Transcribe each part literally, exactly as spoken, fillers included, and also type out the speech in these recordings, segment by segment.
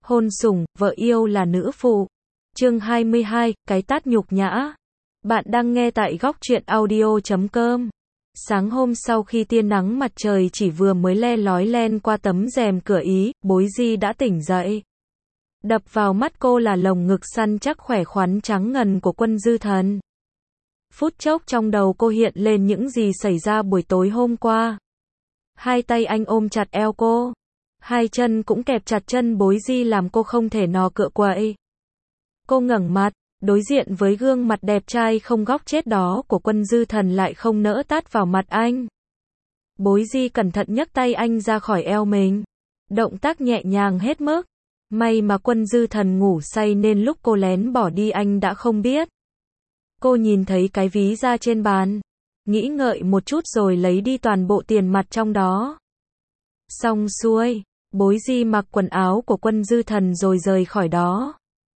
Hôn sủng, vợ yêu là nữ phụ. Chương hai mươi hai, cái tát nhục nhã. Bạn đang nghe tại góc truyện audio chấm com. Sáng hôm sau khi tia nắng mặt trời chỉ vừa mới le lói len qua tấm rèm cửa ý, Bối Di đã tỉnh dậy. Đập vào mắt cô là lồng ngực săn chắc khỏe khoắn trắng ngần của Quân Dư Thần. Phút chốc trong đầu cô hiện lên những gì xảy ra buổi tối hôm qua. Hai tay anh ôm chặt eo cô. Hai chân cũng kẹp chặt chân Bối Di làm cô không thể nò cựa quậy. Cô ngẩng mặt, đối diện với gương mặt đẹp trai không góc chết đó của Quân Dư Thần lại không nỡ tát vào mặt anh. Bối Di cẩn thận nhấc tay anh ra khỏi eo mình. Động tác nhẹ nhàng hết mức. May mà Quân Dư Thần ngủ say nên lúc cô lén bỏ đi anh đã không biết. Cô nhìn thấy cái ví da trên bàn. Nghĩ ngợi một chút rồi lấy đi toàn bộ tiền mặt trong đó. Xong xuôi, Bối Di mặc quần áo của Quân Dư Thần rồi rời khỏi đó.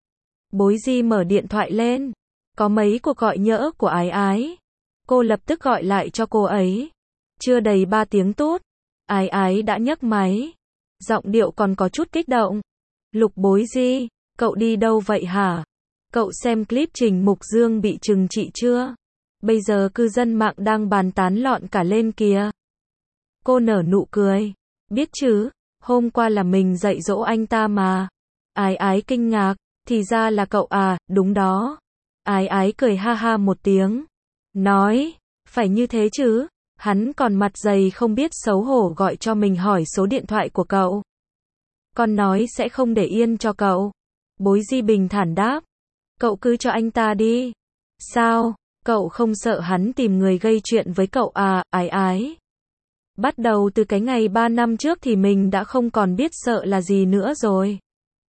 Bối Di mở điện thoại lên. Có mấy cuộc gọi nhỡ của Ái Ái. Cô lập tức gọi lại cho cô ấy. Chưa đầy ba tiếng tút, Ái Ái đã nhấc máy. Giọng điệu còn có chút kích động. Lục Bối Di, cậu đi đâu vậy hả? Cậu xem clip Trình Mục Dương bị trừng trị chưa? Bây giờ cư dân mạng đang bàn tán lọn cả lên kìa. Cô nở nụ cười. Biết chứ, hôm qua là mình dạy dỗ anh ta mà. Ái Ái kinh ngạc, thì ra là cậu à, đúng đó. Ái Ái cười ha ha một tiếng. Nói, phải như thế chứ, hắn còn mặt dày không biết xấu hổ gọi cho mình hỏi số điện thoại của cậu. Con nói sẽ không để yên cho cậu. Bối Di bình thản đáp. Cậu cứ cho anh ta đi. Sao, cậu không sợ hắn tìm người gây chuyện với cậu à, Ái Ái? Bắt đầu từ cái ngày ba năm trước thì mình đã không còn biết sợ là gì nữa rồi.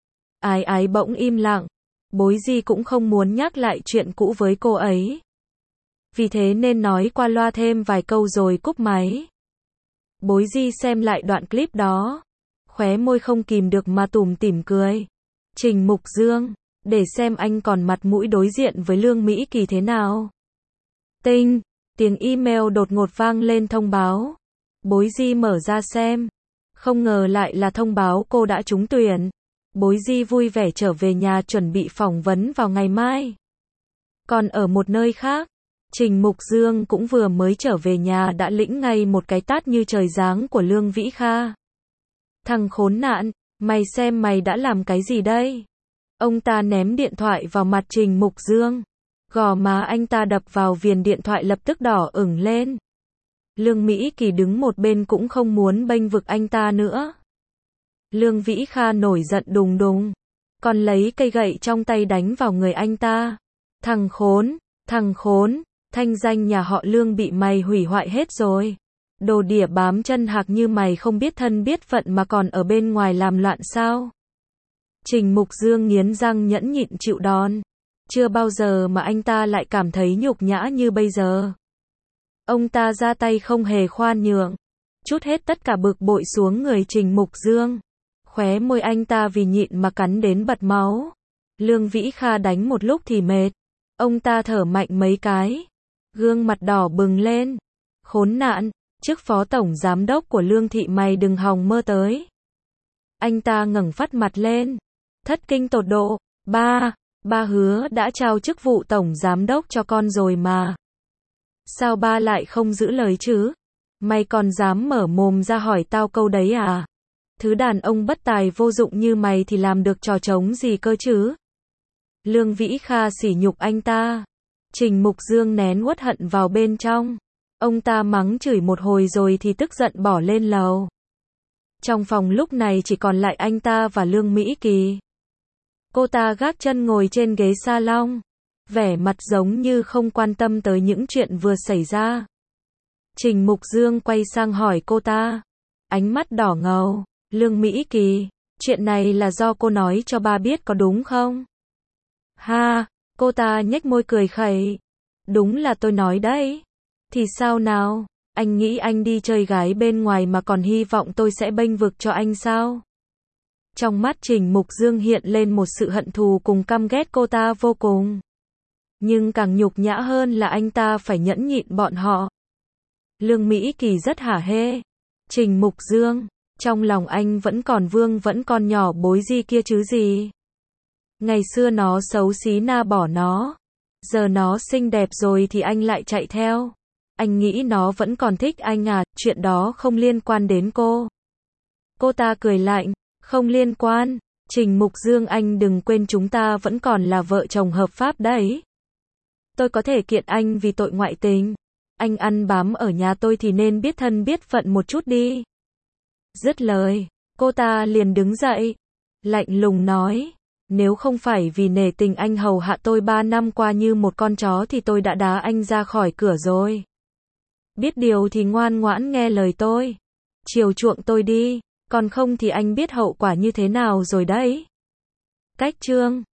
Ái Ái bỗng im lặng. Bối Di cũng không muốn nhắc lại chuyện cũ với cô ấy. Vì thế nên nói qua loa thêm vài câu rồi cúp máy. Bối Di xem lại đoạn clip đó. Khóe môi không kìm được mà tủm tỉm cười. Trình Mục Dương, để xem anh còn mặt mũi đối diện với Lương Mỹ Kỳ thế nào. Tinh, tiếng email đột ngột vang lên thông báo. Bối Di mở ra xem. Không ngờ lại là thông báo cô đã trúng tuyển. Bối Di vui vẻ trở về nhà chuẩn bị phỏng vấn vào ngày mai. Còn ở một nơi khác, Trình Mục Dương cũng vừa mới trở về nhà đã lĩnh ngay một cái tát như trời giáng của Lương Vĩ Kha. Thằng khốn nạn, mày xem mày đã làm cái gì đây? Ông ta ném điện thoại vào mặt Trình Mục Dương. Gò má anh ta đập vào viền điện thoại lập tức đỏ ửng lên. Lương Mỹ Kỳ đứng một bên cũng không muốn bênh vực anh ta nữa. Lương Vĩ Kha nổi giận đùng đùng. Còn lấy cây gậy trong tay đánh vào người anh ta. Thằng khốn, thằng khốn, thanh danh nhà họ Lương bị mày hủy hoại hết rồi. Đồ đỉa bám chân hạc như mày không biết thân biết phận mà còn ở bên ngoài làm loạn sao? Trình Mục Dương nghiến răng nhẫn nhịn chịu đòn. Chưa bao giờ mà anh ta lại cảm thấy nhục nhã như bây giờ. Ông ta ra tay không hề khoan nhượng. Trút hết tất cả bực bội xuống người Trình Mục Dương. Khóe môi anh ta vì nhịn mà cắn đến bật máu. Lương Vĩ Kha đánh một lúc thì mệt. Ông ta thở mạnh mấy cái. Gương mặt đỏ bừng lên. Khốn nạn, chức phó tổng giám đốc của Lương thị mày đừng hòng mơ tới. Anh ta ngẩng phát mặt lên. Thất kinh tột độ. Ba, ba hứa đã trao chức vụ tổng giám đốc cho con rồi mà. Sao ba lại không giữ lời chứ? Mày còn dám mở mồm ra hỏi tao câu đấy à? Thứ đàn ông bất tài vô dụng như mày thì làm được trò trống gì cơ chứ? Lương Vĩ Kha sỉ nhục anh ta. Trình Mục Dương nén uất hận vào bên trong. Ông ta mắng chửi một hồi rồi thì tức giận bỏ lên lầu. Trong phòng lúc này chỉ còn lại anh ta và Lương Mỹ Kỳ. Cô ta gác chân ngồi trên ghế salon. Vẻ mặt giống như không quan tâm tới những chuyện vừa xảy ra. Trình Mục Dương quay sang hỏi cô ta. Ánh mắt đỏ ngầu. Lương Mỹ Kỳ, chuyện này là do cô nói cho ba biết có đúng không? Ha, cô ta nhếch môi cười khẩy. Đúng là tôi nói đấy. Thì sao nào, anh nghĩ anh đi chơi gái bên ngoài mà còn hy vọng tôi sẽ bênh vực cho anh sao? Trong mắt Trình Mục Dương hiện lên một sự hận thù cùng căm ghét cô ta vô cùng. Nhưng càng nhục nhã hơn là anh ta phải nhẫn nhịn bọn họ. Lương Mỹ Kỳ rất hả hê. Trình Mục Dương, Trong lòng anh vẫn còn vương vẫn con nhỏ bối di kia chứ gì. Ngày xưa nó xấu xí na bỏ nó. Giờ nó xinh đẹp rồi thì anh lại chạy theo. Anh nghĩ nó vẫn còn thích anh à, chuyện đó không liên quan đến cô. Cô ta cười lạnh, không liên quan. Trình Mục Dương, anh đừng quên chúng ta vẫn còn là vợ chồng hợp pháp đấy. Tôi có thể kiện anh vì tội ngoại tình. Anh ăn bám ở nhà tôi thì nên biết thân biết phận một chút đi. Dứt lời, cô ta liền đứng dậy, lạnh lùng nói, nếu không phải vì nể tình anh hầu hạ tôi ba năm qua như một con chó thì tôi đã đá anh ra khỏi cửa rồi. Biết điều thì ngoan ngoãn nghe lời tôi, chiều chuộng tôi đi, còn không thì anh biết hậu quả như thế nào rồi đấy. Cách chương